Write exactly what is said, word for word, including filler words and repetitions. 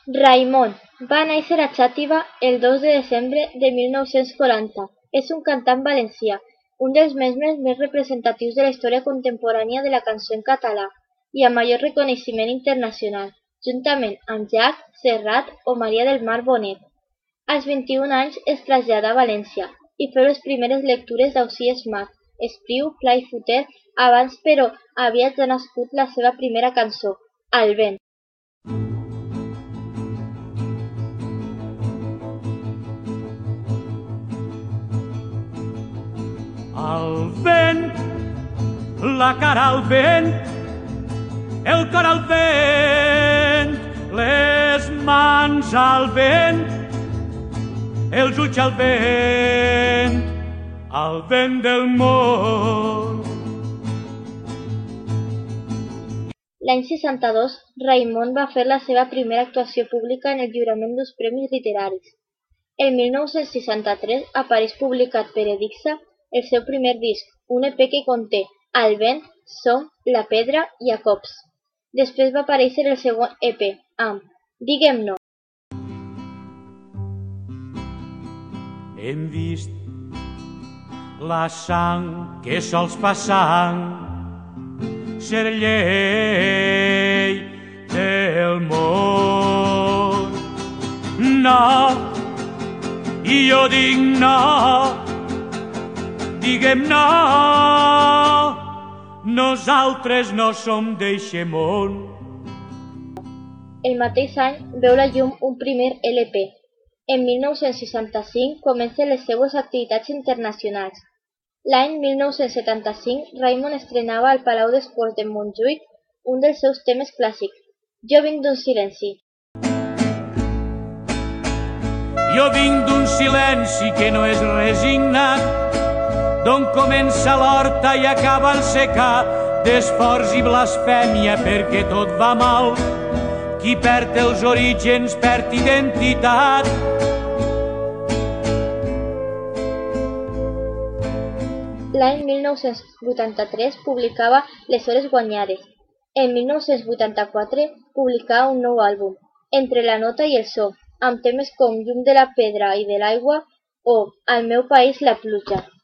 Raimon va néixer a Xàtiva el dos de desembre de mil nou-cents quaranta. És un cantant valencià, un dels membres més representatius de la història contemporània de la cançó en català i amb major reconeixement internacional, juntament amb Jack, Serrat o Maria del Mar Bonet. Als vint-i-un anys es traslladà a València i féu les primeres lectures d'Ausiàs Marc, Espriu, Pla i Fuster, abans però aviat ja nascut la seva primera cançó, Al vent. Al vent, la cara al vent, el cor al vent, les mans al vent, els ulls al vent, al vent del món. L'any seixanta-dos, Raimon va fer la seva primera actuació pública en el lliurament d'uns premis literaris. El mil nou-cents seixanta-tres apareix publicat per Edixa el seu primer disc, un E P que conté Al vent, Som, La pedra i A cops. Després va aparèixer el segon E P, amb Digue'm no. Hem vist la sang que sols passant ser llei del món. No, i jo dic no, diguem no, nosaltres no som d'eixe món. El mateix any veu la llum un primer L P. En mil nou-cents seixanta-cinc comencen les seues activitats internacionals. L'any mil nou-cents setanta-cinc, Raimon estrenava al Palau d'Esports de Montjuïc un dels seus temes clàssics, Jo vinc d'un silenci. Jo vinc d'un silenci que no és resignat, d'on comença l'horta i acaba el secà, d'esports i blasfèmia perquè tot va mal. Qui perd els orígens perd identitat. L'any mil nou-cents vuitanta-tres publicava Les hores guanyades. En mil nou-cents vuitanta-quatre publicava un nou àlbum, Entre la nota i el so, amb temes com Llum de la pedra i de l'aigua o Al meu país la pluja.